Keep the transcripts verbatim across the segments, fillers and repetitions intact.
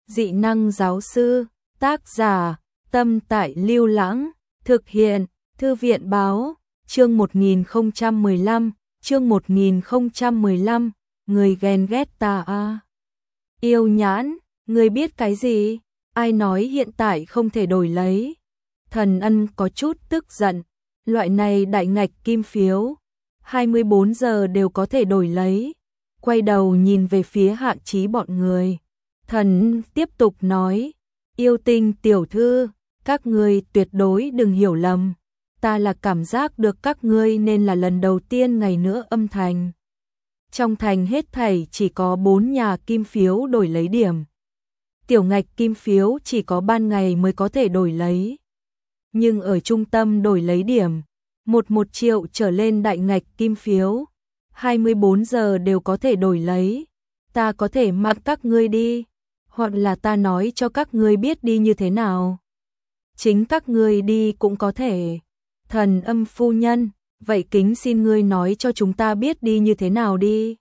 Dị năng giáo sư, tác giả, Tâm Tại Lưu Lãng, thực hiện, Thư viện báo, chương một nghìn không trăm mười lăm, chương một nghìn không trăm mười lăm, người ghen ghét ta a. Yêu Nhãn, người biết cái gì? Ai nói hiện tại không thể đổi lấy? Thần Ân có chút tức giận, loại này đại ngạch kim phiếu, hai mươi bốn giờ đều có thể đổi lấy. Quay đầu nhìn về phía Hạ Chí bọn người. Thần tiếp tục nói, Yêu Tinh tiểu thư, các ngươi tuyệt đối đừng hiểu lầm. Ta là cảm giác được các ngươi nên là lần đầu tiên ngày nữa âm thành. Trong thành hết thảy chỉ có bốn nhà kim phiếu đổi lấy điểm. Tiểu ngạch kim phiếu chỉ có ban ngày mới có thể đổi lấy. Nhưng ở trung tâm đổi lấy điểm, một một triệu trở lên đại ngạch kim phiếu, hai mươi bốn giờ đều có thể đổi lấy. Ta có thể mặc các ngươi đi, hoặc là ta nói cho các ngươi biết đi như thế nào. Chính các ngươi đi cũng có thể. Thần Âm phu nhân, vậy kính xin ngươi nói cho chúng ta biết đi như thế nào đi.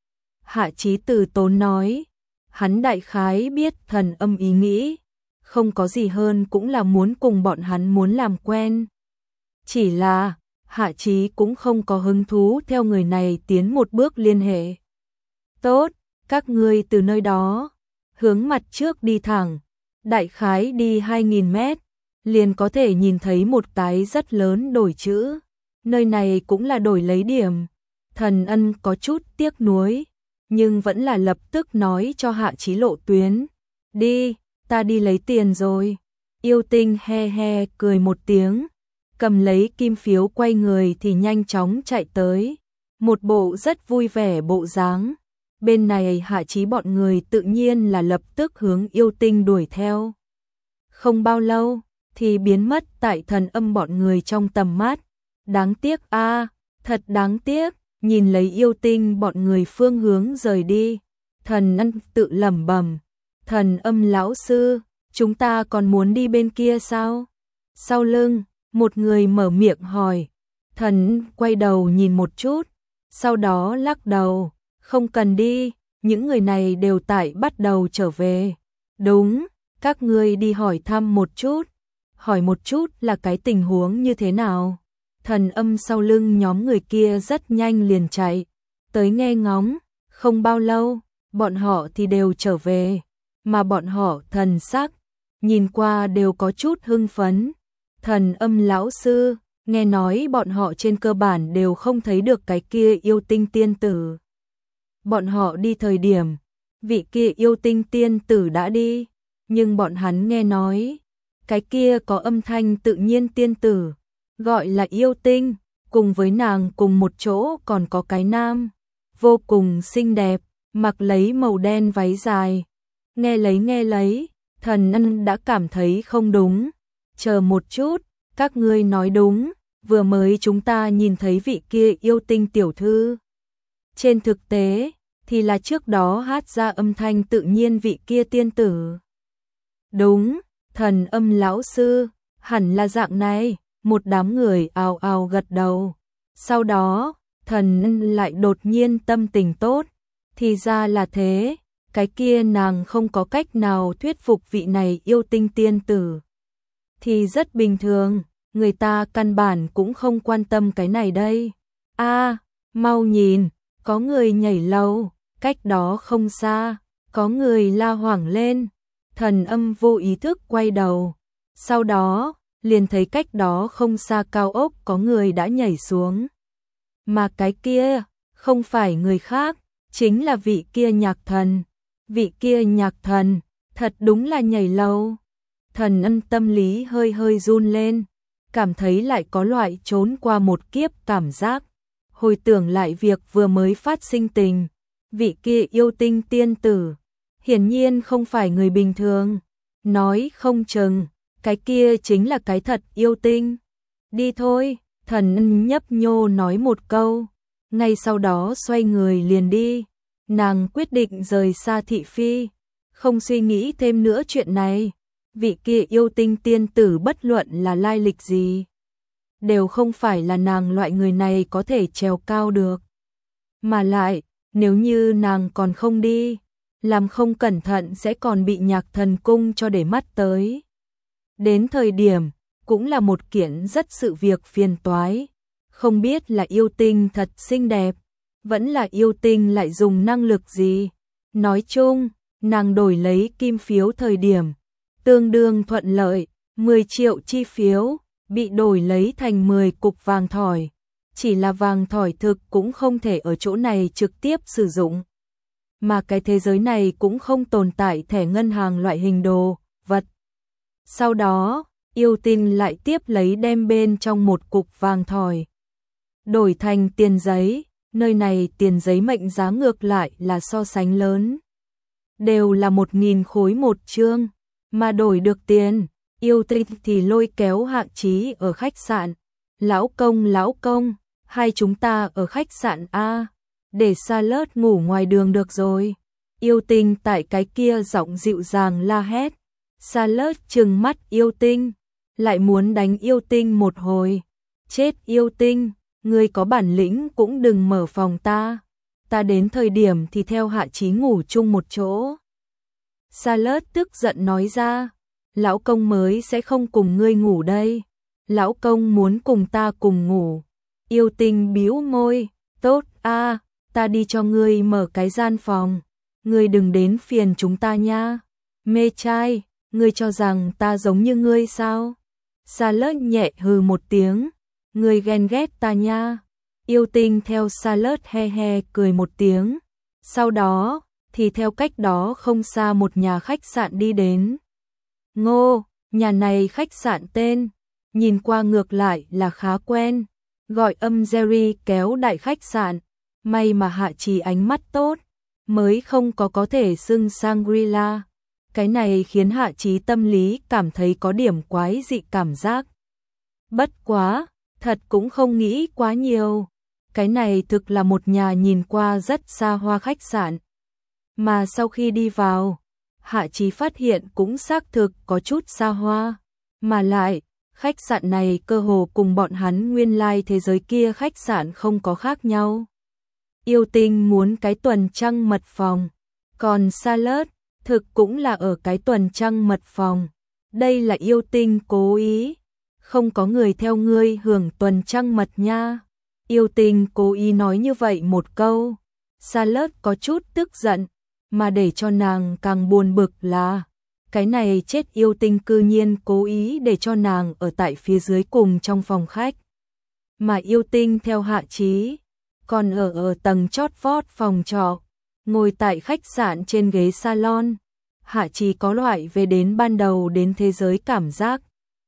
Hạ Chí từ tốn nói, hắn đại khái biết Thần Âm ý nghĩ, không có gì hơn cũng là muốn cùng bọn hắn muốn làm quen. Chỉ là, Hạ Chí cũng không có hứng thú theo người này tiến một bước liên hệ. Tốt, các ngươi từ nơi đó, hướng mặt trước đi thẳng, đại khái đi hai nghìn mét, liền có thể nhìn thấy một cái rất lớn đổi chữ. Nơi này cũng là đổi lấy điểm. Thần Ân có chút tiếc nuối, nhưng vẫn là lập tức nói cho Hạ Chí lộ tuyến. Đi, ta đi lấy tiền rồi. Yêu Tinh he he cười một tiếng, cầm lấy kim phiếu quay người thì nhanh chóng chạy tới. Một bộ rất vui vẻ bộ dáng. Bên này Hạ Chí bọn người tự nhiên là lập tức hướng Yêu Tinh đuổi theo. Không bao lâu thì biến mất tại Thần Âm bọn người trong tầm mắt. Đáng tiếc a, à, thật đáng tiếc, nhìn lấy Yêu Tinh bọn người phương hướng rời đi. Thần Ân tự lẩm bẩm, Thần Âm lão sư, chúng ta còn muốn đi bên kia sao? Sau lưng, một người mở miệng hỏi. Thần quay đầu nhìn một chút, sau đó lắc đầu, không cần đi, những người này đều tại bắt đầu trở về. Đúng, các ngươi đi hỏi thăm một chút, hỏi một chút là cái tình huống như thế nào. Thần Âm sau lưng nhóm người kia rất nhanh liền chạy, tới nghe ngóng, không bao lâu, bọn họ thì đều trở về, mà bọn họ thần sắc, nhìn qua đều có chút hưng phấn. Thần Âm lão sư, nghe nói bọn họ trên cơ bản đều không thấy được cái kia yêu tinh tiên tử. Bọn họ đi thời điểm, vị kia yêu tinh tiên tử đã đi, nhưng bọn hắn nghe nói, cái kia có âm thanh tự nhiên tiên tử, gọi là yêu tinh, cùng với nàng cùng một chỗ còn có cái nam, vô cùng xinh đẹp, mặc lấy màu đen váy dài. Nghe lấy nghe lấy, Thần Ân đã cảm thấy không đúng. Chờ một chút, các ngươi nói đúng, vừa mới chúng ta nhìn thấy vị kia yêu tinh tiểu thư. Trên thực tế, thì là trước đó hát ra âm thanh tự nhiên vị kia tiên tử. Đúng, Thần Âm lão sư, hẳn là dạng này, một đám người ào ào gật đầu. Sau đó, Thần Ân lại đột nhiên tâm tình tốt, thì ra là thế, cái kia nàng không có cách nào thuyết phục vị này yêu tinh tiên tử. Thì rất bình thường, người ta căn bản cũng không quan tâm cái này đây. A, à, mau nhìn, có người nhảy lầu, cách đó không xa, có người la hoảng lên. Thần Âm vô ý thức quay đầu, sau đó, liền thấy cách đó không xa cao ốc có người đã nhảy xuống. Mà cái kia, không phải người khác, chính là vị kia nhạc thần. Vị kia nhạc thần, thật đúng là nhảy lầu. Thần Ân tâm lý hơi hơi run lên, cảm thấy lại có loại trốn qua một kiếp cảm giác. Hồi tưởng lại việc vừa mới phát sinh tình, vị kia yêu tinh tiên tử, hiển nhiên không phải người bình thường. Nói không chừng, cái kia chính là cái thật yêu tinh. Đi thôi, Thần Ân nhấp nhô nói một câu, ngay sau đó xoay người liền đi. Nàng quyết định rời xa thị phi, không suy nghĩ thêm nữa chuyện này. Vị kia yêu tinh tiên tử bất luận là lai lịch gì, đều không phải là nàng loại người này có thể trèo cao được. Mà lại, nếu như nàng còn không đi, làm không cẩn thận sẽ còn bị Nhạc Thần Cung cho để mắt tới. Đến thời điểm, cũng là một kiện rất sự việc phiền toái, không biết là yêu tinh thật xinh đẹp, vẫn là yêu tinh lại dùng năng lực gì. Nói chung, nàng đổi lấy kim phiếu thời điểm, tương đương thuận lợi, mười triệu chi phiếu, bị đổi lấy thành mười cục vàng thỏi. Chỉ là vàng thỏi thực cũng không thể ở chỗ này trực tiếp sử dụng. Mà cái thế giới này cũng không tồn tại thẻ ngân hàng loại hình đồ, vật. Sau đó, yêu tinh lại tiếp lấy đem bên trong một cục vàng thỏi. Đổi thành tiền giấy, nơi này tiền giấy mệnh giá ngược lại là so sánh lớn. Đều là một nghìn khối một chương, mà đổi được tiền, yêu tinh thì lôi kéo Hạ Chí ở khách sạn. Lão công lão công, hai chúng ta ở khách sạn A, để Salad ngủ ngoài đường được rồi. Yêu tinh tại cái kia giọng dịu dàng la hét. Salad trừng mắt yêu tinh, lại muốn đánh yêu tinh một hồi. Chết yêu tinh, ngươi có bản lĩnh cũng đừng mở phòng ta. Ta đến thời điểm thì theo Hạ Chí ngủ chung một chỗ. Salad tức giận nói ra, lão công mới sẽ không cùng ngươi ngủ đây. Lão công muốn cùng ta cùng ngủ. Yêu tinh bĩu môi, tốt a, ta đi cho ngươi mở cái gian phòng. Ngươi đừng đến phiền chúng ta nha. Mê trai, ngươi cho rằng ta giống như ngươi sao? Salad nhẹ hừ một tiếng, ngươi ghen ghét ta nha. Yêu tinh theo Salad he he cười một tiếng. Sau đó, thì theo cách đó không xa một nhà khách sạn đi đến. Ngô, nhà này khách sạn tên, nhìn qua ngược lại là khá quen. Gọi âm Jerry kéo đại khách sạn. May mà Hạ Chí ánh mắt tốt, mới không có có thể xưng Shangri-La. Cái này khiến Hạ Chí tâm lý cảm thấy có điểm quái dị cảm giác. Bất quá, thật cũng không nghĩ quá nhiều. Cái này thực là một nhà nhìn qua rất xa hoa khách sạn. Mà sau khi đi vào, Hạ Chí phát hiện cũng xác thực có chút xa hoa. Mà lại, khách sạn này cơ hồ cùng bọn hắn nguyên lai thế giới kia khách sạn không có khác nhau. Yêu tinh muốn cái tuần trăng mật phòng, còn Salad thực cũng là ở cái tuần trăng mật phòng. Đây là yêu tinh cố ý, không có người theo ngươi hưởng tuần trăng mật nha. Yêu tinh cố ý nói như vậy một câu. Salad có chút tức giận, mà để cho nàng càng buồn bực là cái này chết yêu tinh cư nhiên cố ý để cho nàng ở tại phía dưới cùng trong phòng khách. Mà yêu tinh theo Hạ Chí, còn ở ở tầng chót vót phòng trọ, ngồi tại khách sạn trên ghế salon. Hạ Chí có loại về đến ban đầu đến thế giới cảm giác.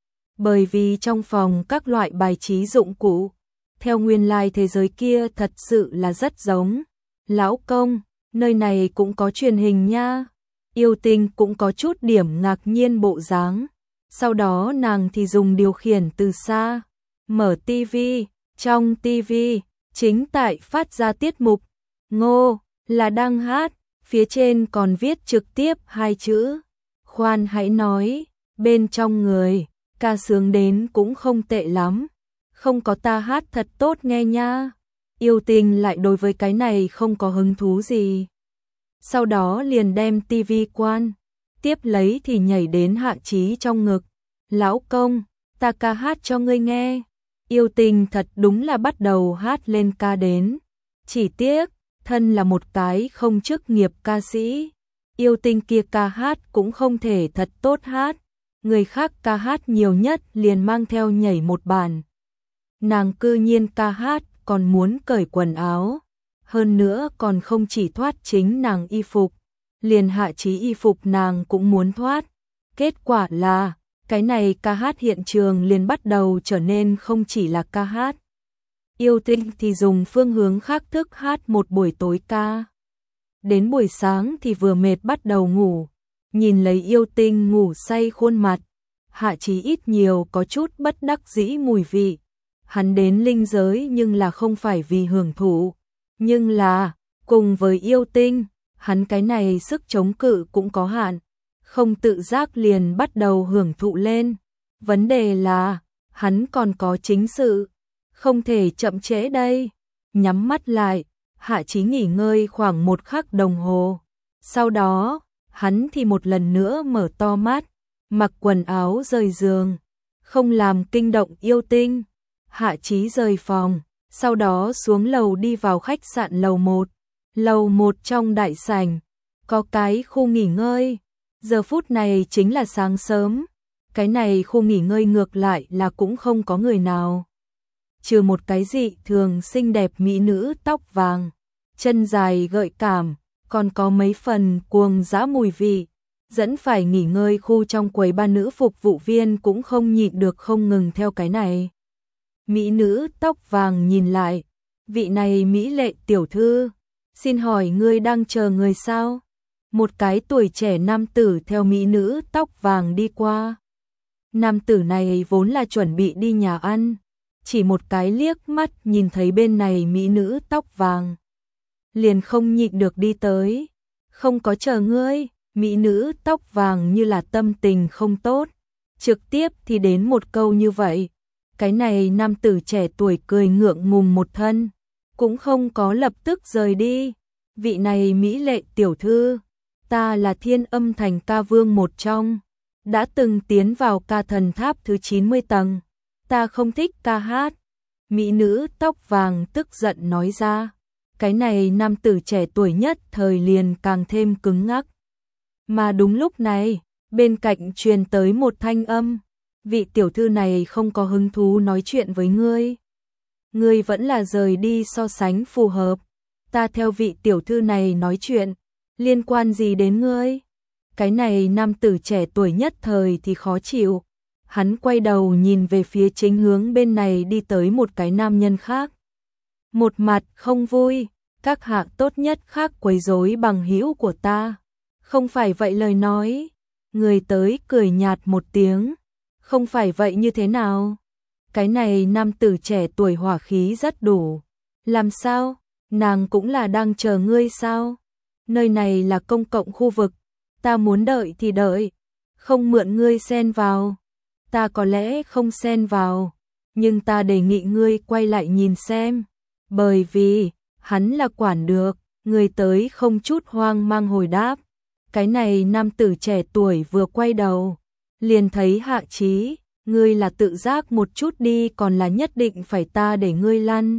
Bởi vì trong phòng các loại bài trí dụng cụ, theo nguyên lai thế giới kia thật sự là rất giống. Lão công, nơi này cũng có truyền hình nha. Yêu tinh cũng có chút điểm ngạc nhiên bộ dáng. Sau đó nàng thì dùng điều khiển từ xa, mở tivi, trong tivi chính tại phát ra tiết mục Ngô là đang hát, phía trên còn viết trực tiếp hai chữ. Khoan hãy nói, bên trong người, ca sướng đến cũng không tệ lắm. Không có ta hát thật tốt nghe nha. Yêu tinh lại đối với cái này không có hứng thú gì. Sau đó liền đem tivi quan, tiếp lấy thì nhảy đến Hạ Chí trong ngực. Lão công, ta ca hát cho ngươi nghe. Yêu tinh thật đúng là bắt đầu hát lên ca đến. Chỉ tiếc, thân là một cái không chức nghiệp ca sĩ. Yêu tinh kia ca hát cũng không thể thật tốt hát. Người khác ca hát nhiều nhất liền mang theo nhảy một bản. Nàng cư nhiên ca hát còn muốn cởi quần áo. Hơn nữa còn không chỉ thoát chính nàng y phục, liền Hạ Chí y phục nàng cũng muốn thoát. Kết quả là, cái này ca hát hiện trường liền bắt đầu trở nên không chỉ là ca hát. Yêu tinh thì dùng phương hướng khác thức hát một buổi tối ca. Đến buổi sáng thì vừa mệt bắt đầu ngủ. Nhìn lấy yêu tinh ngủ say khuôn mặt, Hạ Chí ít nhiều có chút bất đắc dĩ mùi vị. Hắn đến linh giới nhưng là không phải vì hưởng thụ. Nhưng là, cùng với yêu tinh, hắn cái này sức chống cự cũng có hạn, không tự giác liền bắt đầu hưởng thụ lên. Vấn đề là, hắn còn có chính sự, không thể chậm trễ đây. Nhắm mắt lại, Hạ Chí nghỉ ngơi khoảng một khắc đồng hồ. Sau đó, hắn thì một lần nữa mở to mắt, mặc quần áo rời giường, không làm kinh động yêu tinh. Hạ Chí rời phòng, sau đó xuống lầu đi vào khách sạn lầu một. Lầu một trong đại sảnh, có cái khu nghỉ ngơi. Giờ phút này chính là sáng sớm, cái này khu nghỉ ngơi ngược lại là cũng không có người nào. Trừ một cái dị thường xinh đẹp mỹ nữ tóc vàng, chân dài gợi cảm, còn có mấy phần cuồng dã mùi vị, dẫn phải nghỉ ngơi khu trong quầy ba nữ phục vụ viên cũng không nhịn được không ngừng theo cái này. Mỹ nữ tóc vàng nhìn lại, vị này mỹ lệ tiểu thư, xin hỏi ngươi đang chờ người sao? Một cái tuổi trẻ nam tử theo mỹ nữ tóc vàng đi qua. Nam tử này vốn là chuẩn bị đi nhà ăn, chỉ một cái liếc mắt nhìn thấy bên này mỹ nữ tóc vàng, liền không nhịn được đi tới. Không có chờ ngươi, mỹ nữ tóc vàng như là tâm tình không tốt, trực tiếp thì đến một câu như vậy. Cái này nam tử trẻ tuổi cười ngượng ngùng một thân, cũng không có lập tức rời đi. Vị này mỹ lệ tiểu thư, ta là Thiên Âm Thành ca vương một trong, đã từng tiến vào ca thần tháp thứ chín mươi tầng, ta không thích ca hát. Mỹ nữ tóc vàng tức giận nói ra. Cái này nam tử trẻ tuổi nhất thời liền càng thêm cứng ngắc. Mà đúng lúc này, bên cạnh truyền tới một thanh âm, vị tiểu thư này không có hứng thú nói chuyện với ngươi. Ngươi vẫn là rời đi so sánh phù hợp, ta theo vị tiểu thư này nói chuyện, liên quan gì đến ngươi? Cái này nam tử trẻ tuổi nhất thời thì khó chịu, hắn quay đầu nhìn về phía chính hướng bên này đi tới một cái nam nhân khác. Một mặt không vui, các hạ tốt nhất khác quấy rối bằng hữu của ta. Không phải vậy lời nói, người tới cười nhạt một tiếng, không phải vậy như thế nào? Cái này nam tử trẻ tuổi hỏa khí rất đủ. Làm sao? Nàng cũng là đang chờ ngươi sao? Nơi này là công cộng khu vực, ta muốn đợi thì đợi, không mượn ngươi xen vào. Ta có lẽ không xen vào, nhưng ta đề nghị ngươi quay lại nhìn xem, bởi vì hắn là quản được. Người tới không chút hoang mang hồi đáp. Cái này nam tử trẻ tuổi vừa quay đầu, liền thấy Hạ Chí, ngươi là tự giác một chút đi còn là nhất định phải ta để ngươi lăn.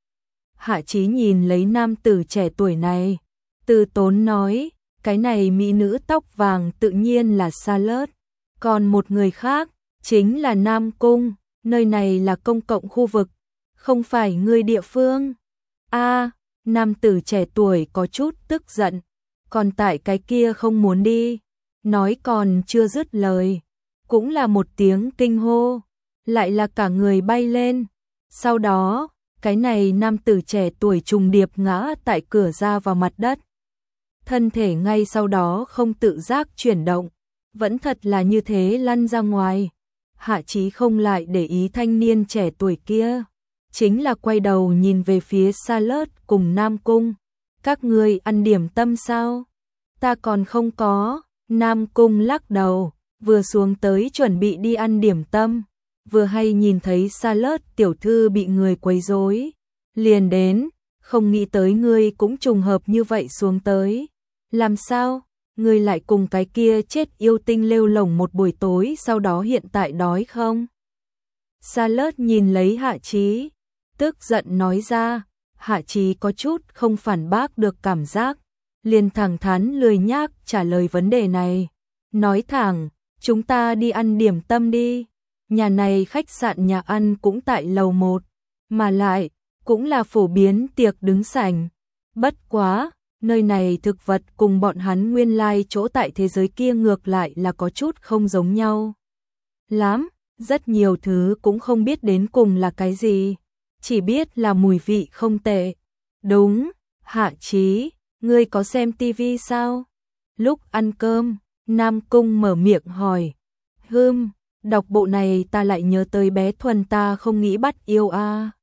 Hạ Chí nhìn lấy nam tử trẻ tuổi này, từ tốn nói, cái này mỹ nữ tóc vàng tự nhiên là Charlotte, còn một người khác, chính là Nam Cung, nơi này là công cộng khu vực, không phải ngươi địa phương. A, nam tử trẻ tuổi có chút tức giận, còn tại cái kia không muốn đi, nói còn chưa dứt lời, cũng là một tiếng kinh hô, lại là cả người bay lên. Sau đó, cái này nam tử trẻ tuổi trùng điệp ngã tại cửa ra vào mặt đất. Thân thể ngay sau đó không tự giác chuyển động, vẫn thật là như thế lăn ra ngoài. Hạ Chí không lại để ý thanh niên trẻ tuổi kia, chính là quay đầu nhìn về phía Charlotte cùng Nam Cung. Các ngươi ăn điểm tâm sao? Ta còn không có. Nam Cung lắc đầu, vừa xuống tới chuẩn bị đi ăn điểm tâm, vừa hay nhìn thấy Charlotte tiểu thư bị người quấy rối, liền đến, không nghĩ tới ngươi cũng trùng hợp như vậy xuống tới. Làm sao? Ngươi lại cùng cái kia chết yêu tinh lêu lổng một buổi tối sau đó hiện tại đói không? Charlotte nhìn lấy Hạ Chí, tức giận nói ra. Hạ Chí có chút không phản bác được cảm giác, liền thẳng thắn lười nhác trả lời vấn đề này. Nói thẳng, chúng ta đi ăn điểm tâm đi. Nhà này khách sạn nhà ăn cũng tại lầu một, mà lại, cũng là phổ biến tiệc đứng sảnh. Bất quá, nơi này thực vật cùng bọn hắn nguyên lai chỗ tại thế giới kia ngược lại là có chút không giống nhau lắm, rất nhiều thứ cũng không biết đến cùng là cái gì, chỉ biết là mùi vị không tệ. Đúng, Hạ Chí, ngươi có xem tivi sao? Lúc ăn cơm, Nam Cung mở miệng hỏi. Hừm, đọc bộ này ta lại nhớ tới bé Thuần ta không nghĩ bắt yêu a. À.